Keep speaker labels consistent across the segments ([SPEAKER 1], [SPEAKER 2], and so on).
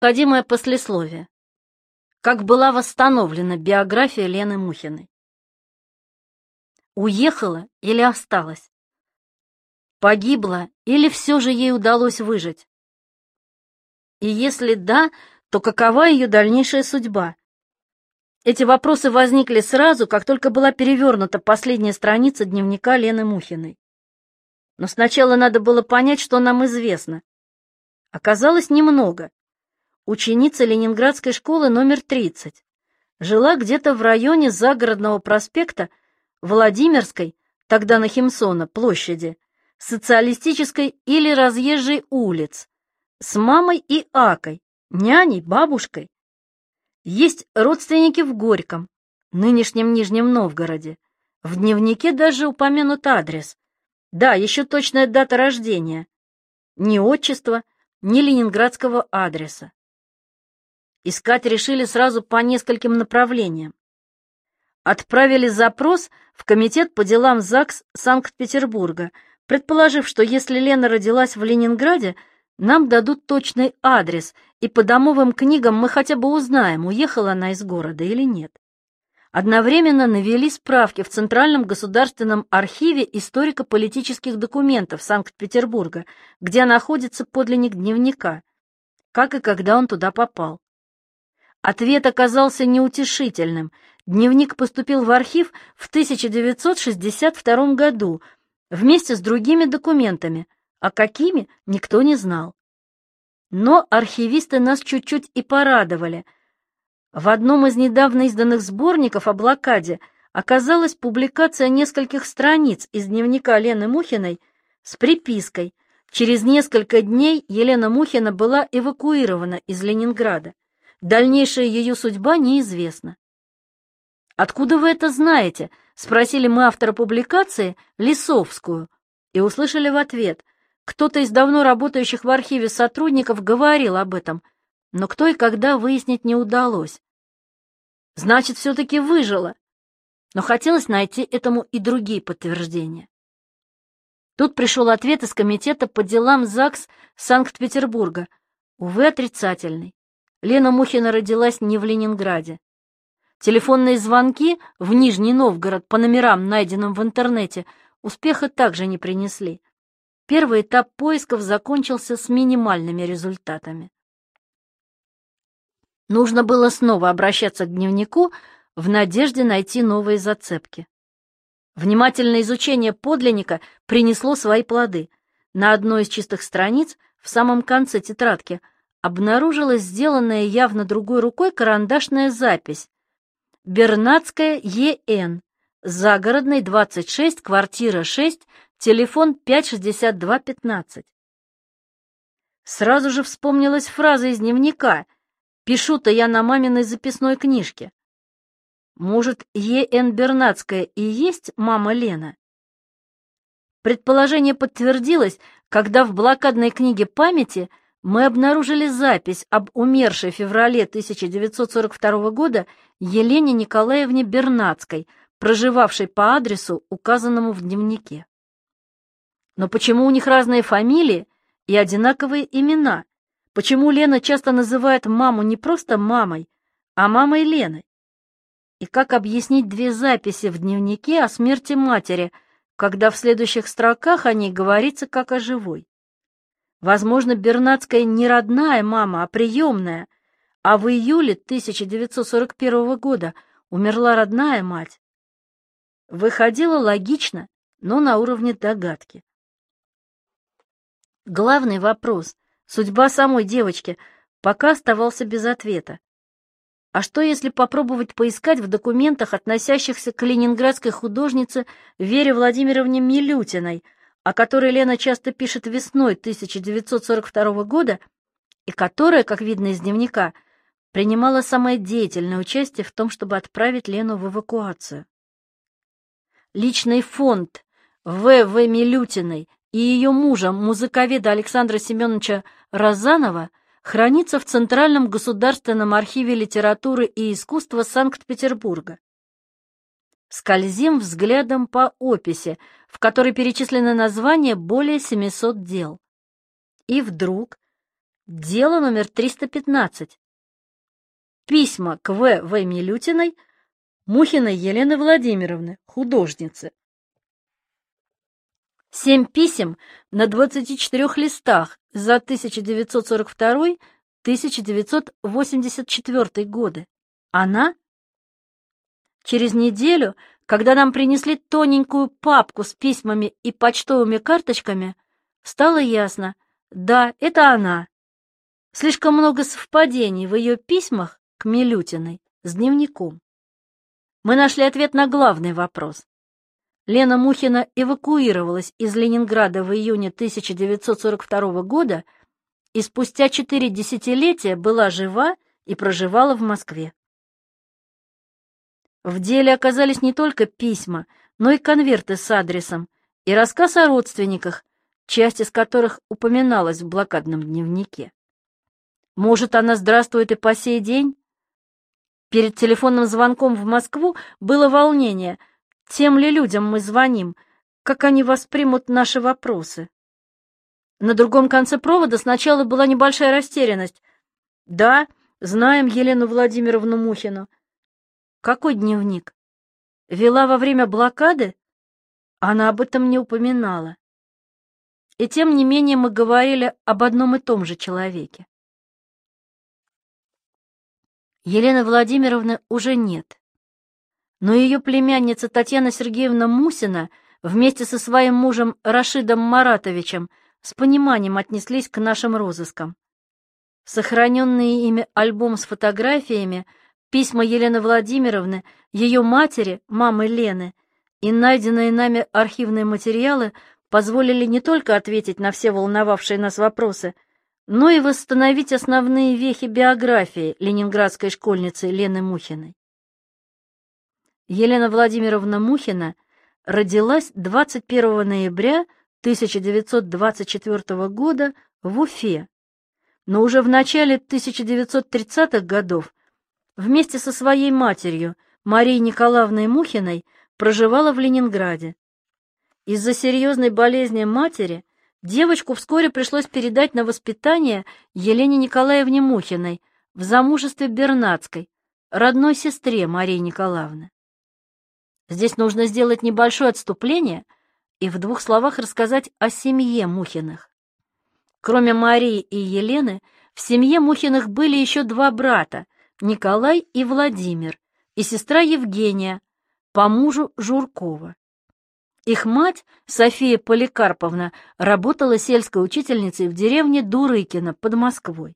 [SPEAKER 1] Необходимое послесловие. Как была восстановлена биография Лены Мухиной? Уехала или осталась? Погибла или все же ей удалось выжить? И если да, то какова ее дальнейшая судьба? Эти вопросы возникли сразу, как только была перевернута последняя страница дневника Лены Мухиной. Но сначала надо было понять, что нам известно. Оказалось немного. Ученица Ленинградской школы номер 30. Жила где-то в районе Загородного проспекта, Владимирской, тогда Нахимсона, площади, Социалистической или Разъезжей улиц, с мамой и Акой, няней, бабушкой. Есть родственники в Горьком, нынешнем Нижнем Новгороде. В дневнике даже упомянут адрес. Да, еще точная дата рождения. Ни отчества, ни ленинградского адреса. Искать решили сразу по нескольким направлениям. Отправили запрос в Комитет по делам ЗАГС Санкт-Петербурга, предположив, что если Лена родилась в Ленинграде, нам дадут точный адрес, и по домовым книгам мы хотя бы узнаем, уехала она из города или нет. Одновременно навели справки в Центральном государственном архиве историко-политических документов Санкт-Петербурга, где находится подлинник дневника, как и когда он туда попал. Ответ оказался неутешительным. Дневник поступил в архив в 1962 году вместе с другими документами, а какими никто не знал. Но архивисты нас чуть-чуть и порадовали. В одном из недавно изданных сборников о блокаде оказалась публикация нескольких страниц из дневника Лены Мухиной с припиской: «Через несколько дней Елена Мухина была эвакуирована из Ленинграда. Дальнейшая ее судьба неизвестна». «Откуда вы это знаете?» — спросили мы автора публикации, Лисовскую, и услышали в ответ: кто-то из давно работающих в архиве сотрудников говорил об этом, но кто и когда выяснить не удалось. Значит, все-таки выжила, но хотелось найти этому и другие подтверждения. Тут пришел ответ из Комитета по делам ЗАГС Санкт-Петербурга, увы, отрицательный. Лена Мухина родилась не в Ленинграде. Телефонные звонки в Нижний Новгород по номерам, найденным в интернете, успеха также не принесли. Первый этап поисков закончился с минимальными результатами. Нужно было снова обращаться к дневнику в надежде найти новые зацепки. Внимательное изучение подлинника принесло свои плоды. На одной из чистых страниц, в самом конце тетрадки, обнаружилась сделанная явно другой рукой карандашная запись: Бернацкая Е.Н., Загородный, 26, квартира 6, телефон 56215. Сразу же вспомнилась фраза из дневника: «Пишу-то я на маминой записной книжке». Может, Е.Н. Бернацкая и есть мама Лена? Предположение подтвердилось, когда в блокадной книге памяти мы обнаружили запись об умершей в феврале 1942 года Елене Николаевне Бернацкой, проживавшей по адресу, указанному в дневнике. Но почему у них разные фамилии и одинаковые имена? Почему Лена часто называет маму не просто мамой, а мамой Леной? И как объяснить две записи в дневнике о смерти матери, когда в следующих строках о ней говорится как о живой? Возможно, Бернацкая не родная мама, а приемная, а в июле 1941 года умерла родная мать. Выходило логично, но на уровне догадки. Главный вопрос, судьба самой девочки, пока оставался без ответа. А что, если попробовать поискать в документах, относящихся к ленинградской художнице Вере Владимировне Милютиной, о которой Лена часто пишет весной 1942 года, и которая, как видно из дневника, принимала самое деятельное участие в том, чтобы отправить Лену в эвакуацию. Личный фонд В.В. Милютиной и ее мужа, музыковеда Александра Семеновича Розанова, хранится в Центральном государственном архиве литературы и искусства Санкт-Петербурга. Скользим взглядом по описи, в которой перечислены названия более 700 дел. И вдруг Дело номер 315. Письма к В. Милютиной, Мухиной Елены Владимировны, художницы. 7 писем на 24 листах за 1942-1984 годы. Она? Через неделю, когда нам принесли тоненькую папку с письмами и почтовыми карточками, стало ясно, да, это она. Слишком много совпадений в ее письмах к Милютиной с дневником. Мы нашли ответ на главный вопрос. Лена Мухина эвакуировалась из Ленинграда в июне 1942 года и спустя 4 десятилетия была жива и проживала в Москве. В деле оказались не только письма, но и конверты с адресом и рассказ о родственниках, часть из которых упоминалась в блокадном дневнике. Может, она здравствует и по сей день? Перед телефонным звонком в Москву было волнение, тем ли людям мы звоним, как они воспримут наши вопросы. На другом конце провода сначала была небольшая растерянность. Да, знаем Елену Владимировну Мухину. Какой дневник? Вела во время блокады? Она об этом не упоминала. И тем не менее мы говорили об одном и том же человеке. Елены Владимировны уже нет. Но ее племянница Татьяна Сергеевна Мусина вместе со своим мужем Рашидом Маратовичем с пониманием отнеслись к нашим розыскам. Сохраненный ими альбом с фотографиями, письма Елены Владимировны, ее матери, мамы Лены, и найденные нами архивные материалы позволили не только ответить на все волновавшие нас вопросы, но и восстановить основные вехи биографии ленинградской школьницы Лены Мухиной. Елена Владимировна Мухина родилась 21 ноября 1924 года в Уфе, но уже в начале 1930-х годов вместе со своей матерью Марией Николаевной Мухиной проживала в Ленинграде. Из-за серьезной болезни матери девочку вскоре пришлось передать на воспитание Елене Николаевне Мухиной в замужестве Бернацкой, родной сестре Марии Николаевны. Здесь нужно сделать небольшое отступление и в 2 словах рассказать о семье Мухиных. Кроме Марии и Елены, в семье Мухиных были еще 2 брата, Николай и Владимир, и сестра Евгения, по мужу Журкова. Их мать, София Поликарповна, работала сельской учительницей в деревне Дурыкино под Москвой.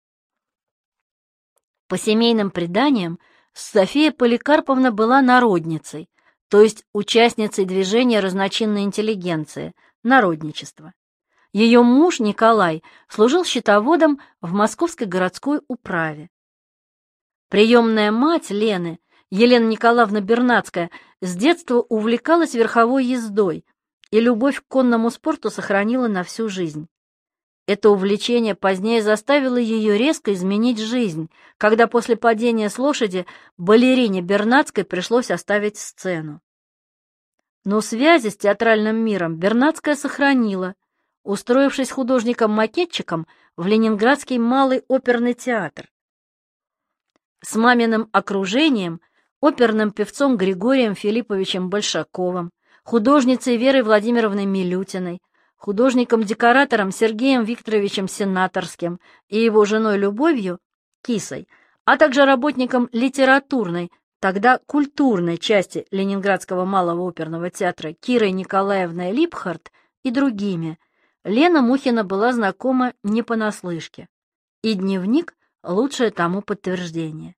[SPEAKER 1] По семейным преданиям, София Поликарповна была народницей, то есть участницей движения разночинной интеллигенции, народничества. Ее муж Николай служил счетоводом в Московской городской управе. Приемная мать Лены, Елена Николаевна Бернацкая, с детства увлекалась верховой ездой, и любовь к конному спорту сохранила на всю жизнь. Это увлечение позднее заставило ее резко изменить жизнь, когда после падения с лошади балерине Бернацкой пришлось оставить сцену. Но связи с театральным миром Бернацкая сохранила, устроившись художником-макетчиком в Ленинградский малый оперный театр. С маминым окружением, оперным певцом Григорием Филипповичем Большаковым, художницей Верой Владимировной Милютиной, художником-декоратором Сергеем Викторовичем Сенаторским и его женой Любовью, Кисой, а также работником литературной, тогда культурной части Ленинградского малого оперного театра Кирой Николаевной Липхарт и другими, Лена Мухина была знакома не понаслышке, и дневник — лучшее тому подтверждение.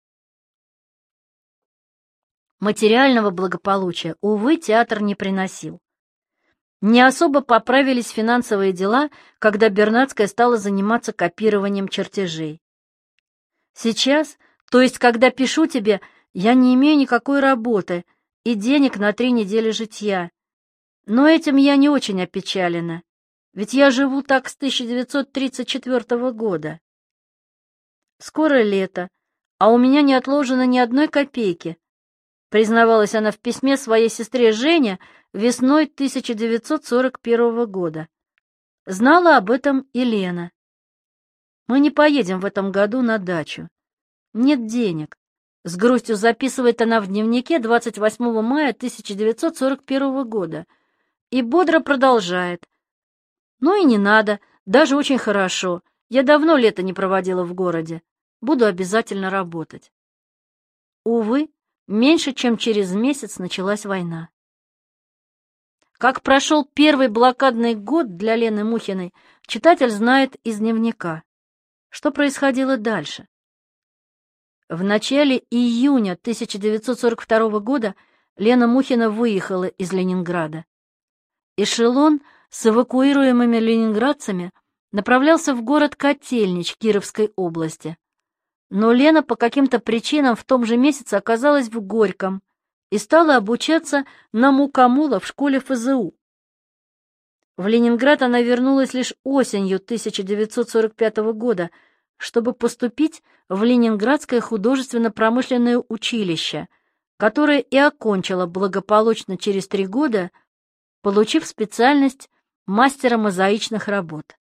[SPEAKER 1] Материального благополучия, увы, театр не приносил. Не особо поправились финансовые дела, когда Бернацкая стала заниматься копированием чертежей. Сейчас, то есть когда пишу тебе, я не имею никакой работы и денег на 3 недели житья. Но этим я не очень опечалена, ведь я живу так с 1934 года. Скоро лето, а у меня не отложено ни одной копейки, признавалась она в письме своей сестре Жене весной 1941 года. Знала об этом и Лена. Мы не поедем в этом году на дачу. Нет денег. С грустью записывает она в дневнике 28 мая 1941 года и бодро продолжает. Ну и не надо, даже очень хорошо. Я давно лето не проводила в городе. Буду обязательно работать. Увы, меньше чем через месяц началась война. Как прошел первый блокадный год для Лены Мухиной, читатель знает из дневника. Что происходило дальше? В начале июня 1942 года Лена Мухина выехала из Ленинграда. Эшелон с эвакуируемыми ленинградцами направлялся в город Котельнич Кировской области. Но Лена по каким-то причинам в том же месяце оказалась в Горьком и стала обучаться на мукомола в школе ФЗУ. В Ленинград она вернулась лишь осенью 1945 года, чтобы поступить в Ленинградское художественно-промышленное училище, которое и окончила благополучно через 3 года, получив специальность мастера мозаичных работ.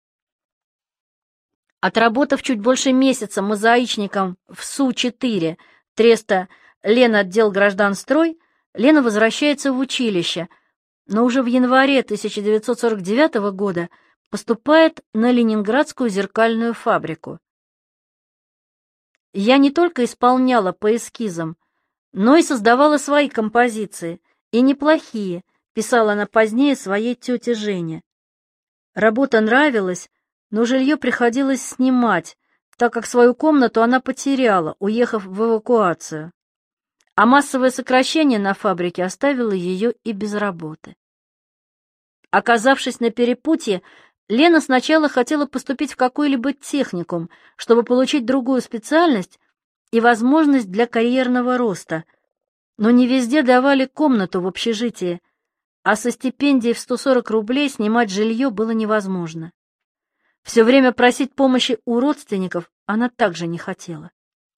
[SPEAKER 1] Отработав чуть больше месяца мозаичником в Су-4 треста Ленотдел гражданстрой, Лена возвращается в училище, но уже в январе 1949 года поступает на Ленинградскую зеркальную фабрику. Я не только исполняла по эскизам, но и создавала свои композиции, и неплохие, писала она позднее своей тете Жене. Работа нравилась, но жилье приходилось снимать, так как свою комнату она потеряла, уехав в эвакуацию. А массовое сокращение на фабрике оставило ее и без работы. Оказавшись на перепутье, Лена сначала хотела поступить в какой-либо техникум, чтобы получить другую специальность и возможность для карьерного роста, но не везде давали комнату в общежитии, а со стипендией в 140 рублей снимать жилье было невозможно. Все время просить помощи у родственников она также не хотела.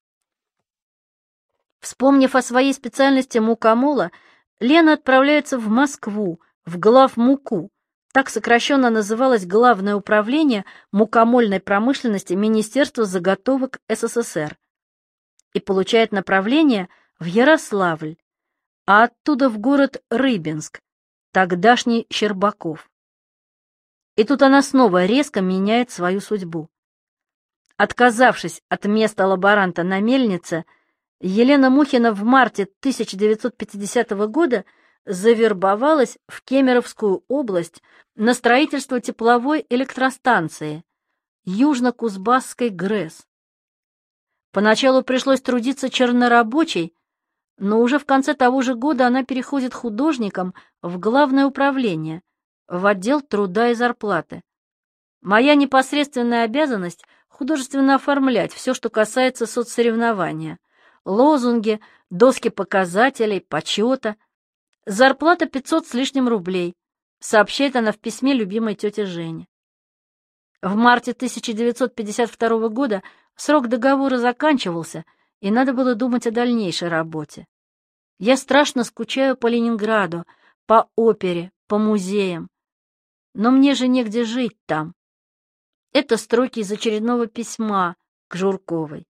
[SPEAKER 1] Вспомнив о своей специальности мукомола, Лена отправляется в Москву, в главмуку, так сокращенно называлось Главное управление мукомольной промышленности Министерства заготовок СССР, и получает направление в Ярославль, а оттуда в город Рыбинск, тогдашний Щербаков. И тут она снова резко меняет свою судьбу. Отказавшись от места лаборанта на мельнице, Елена Мухина в марте 1950 года завербовалась в Кемеровскую область на строительство тепловой электростанции Южно-Кузбасской ГРЭС. Поначалу пришлось трудиться чернорабочей, но уже в конце того же года она переходит художником в Главное управление, в отдел труда и зарплаты. Моя непосредственная обязанность — художественно оформлять все, что касается соцсоревнования, лозунги, доски показателей, почета. Зарплата 500 с лишним рублей, сообщает она в письме любимой тете Жене. В марте 1952 года срок договора заканчивался, и надо было думать о дальнейшей работе. Я страшно скучаю по Ленинграду, по опере, по музеям. Но мне же негде жить там. Это строки из очередного письма к Журковой.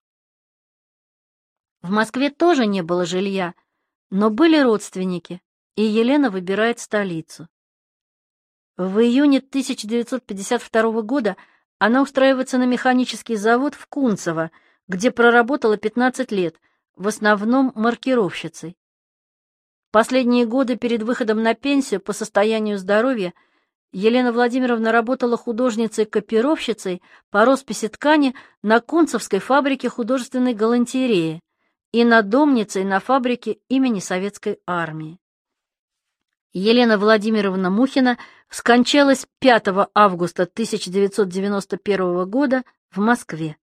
[SPEAKER 1] В Москве тоже не было жилья, но были родственники, и Елена выбирает столицу. В июне 1952 года она устраивается на механический завод в Кунцево, где проработала 15 лет, в основном маркировщицей. Последние годы перед выходом на пенсию по состоянию здоровья Елена Владимировна работала художницей-копировщицей по росписи ткани на Кунцевской фабрике художественной галантереи и надомницей на фабрике имени Советской армии. Елена Владимировна Мухина скончалась 5 августа 1991 года в Москве.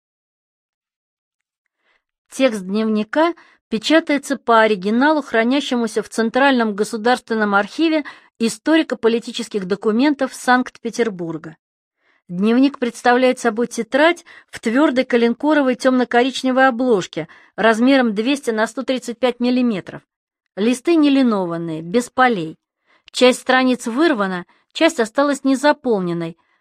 [SPEAKER 1] Текст дневника печатается по оригиналу, хранящемуся в Центральном государственном архиве историко-политических документов Санкт-Петербурга. Дневник представляет собой тетрадь в твердой коленкоровой темно-коричневой обложке размером 200 на 135 мм. Листы не линованные, без полей. Часть страниц вырвана, часть осталась незаполненной,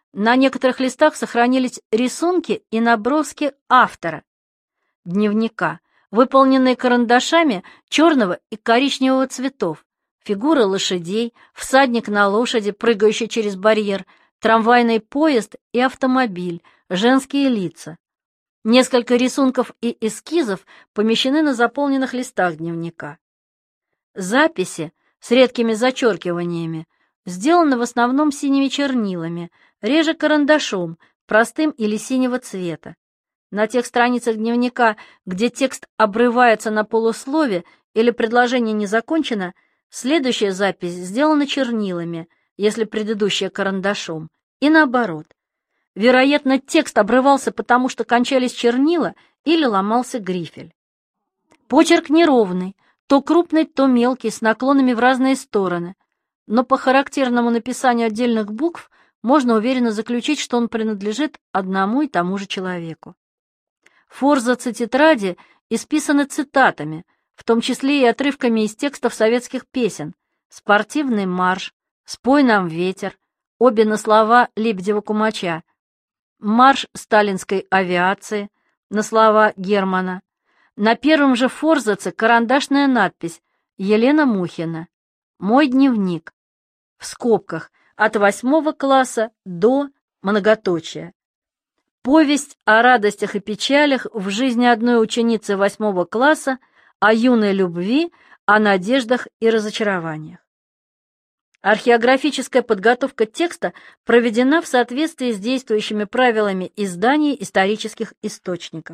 [SPEAKER 1] На некоторых листах сохранились рисунки и наброски автора дневника, выполненные карандашами черного и коричневого цветов, фигуры лошадей, всадник на лошади, прыгающий через барьер, трамвайный поезд и автомобиль, женские лица. Несколько рисунков и эскизов помещены на заполненных листах дневника. Записи с редкими зачеркиваниями сделаны в основном синими чернилами, реже карандашом, простым или синего цвета. На тех страницах дневника, где текст обрывается на полуслове или предложение не закончено, следующая запись сделана чернилами, если предыдущая карандашом, и наоборот. Вероятно, текст обрывался, потому что кончались чернила или ломался грифель. Почерк неровный, то крупный, то мелкий, с наклонами в разные стороны, но по характерному написанию отдельных букв можно уверенно заключить, что он принадлежит одному и тому же человеку. Форзацы тетради исписаны цитатами, в том числе и отрывками из текстов советских песен: «Спортивный марш», «Спой нам ветер», обе на слова Лебедева-Кумача, «Марш сталинской авиации» на слова Германа. На первом же форзаце карандашная надпись «Елена Мухина. Мой дневник». В скобках от 8 класса до многоточия. Повесть о радостях и печалях в жизни одной ученицы 8 класса, о юной любви, о надеждах и разочарованиях. Археографическая подготовка текста проведена в соответствии с действующими правилами издания исторических источников.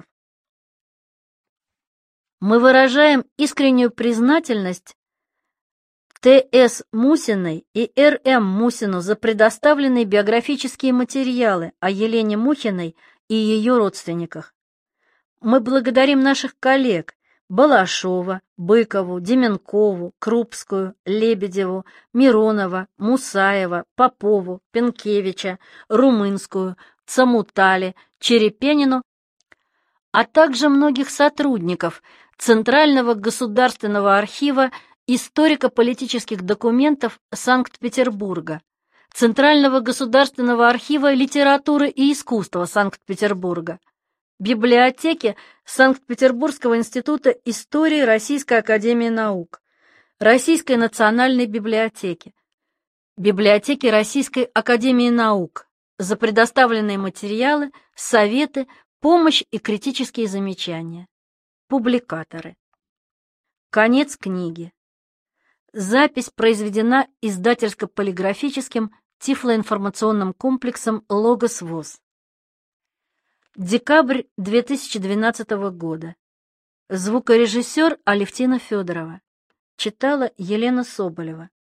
[SPEAKER 1] Мы выражаем искреннюю признательность Т.С. Мусиной и Р.М. Мусину за предоставленные биографические материалы о Елене Мухиной и ее родственниках. Мы благодарим наших коллег Балашова, Быкову, Деменкову, Крупскую, Лебедеву, Миронова, Мусаева, Попову, Пенкевича, Румынскую, Цамутали, Черепенину, а также многих сотрудников Центрального государственного архива историко-политических документов Санкт-Петербурга, Центрального государственного архива литературы и искусства Санкт-Петербурга, библиотеки Санкт-Петербургского института истории Российской академии наук, Российской национальной библиотеки, библиотеки Российской академии наук за предоставленные материалы, советы, помощь и критические замечания. Публикаторы. Конец книги. Запись произведена издательско-полиграфическим тифлоинформационным комплексом «Логос ВОС». Декабрь 2012 года. Звукорежиссер Алевтина Федорова. Читала Елена Соболева.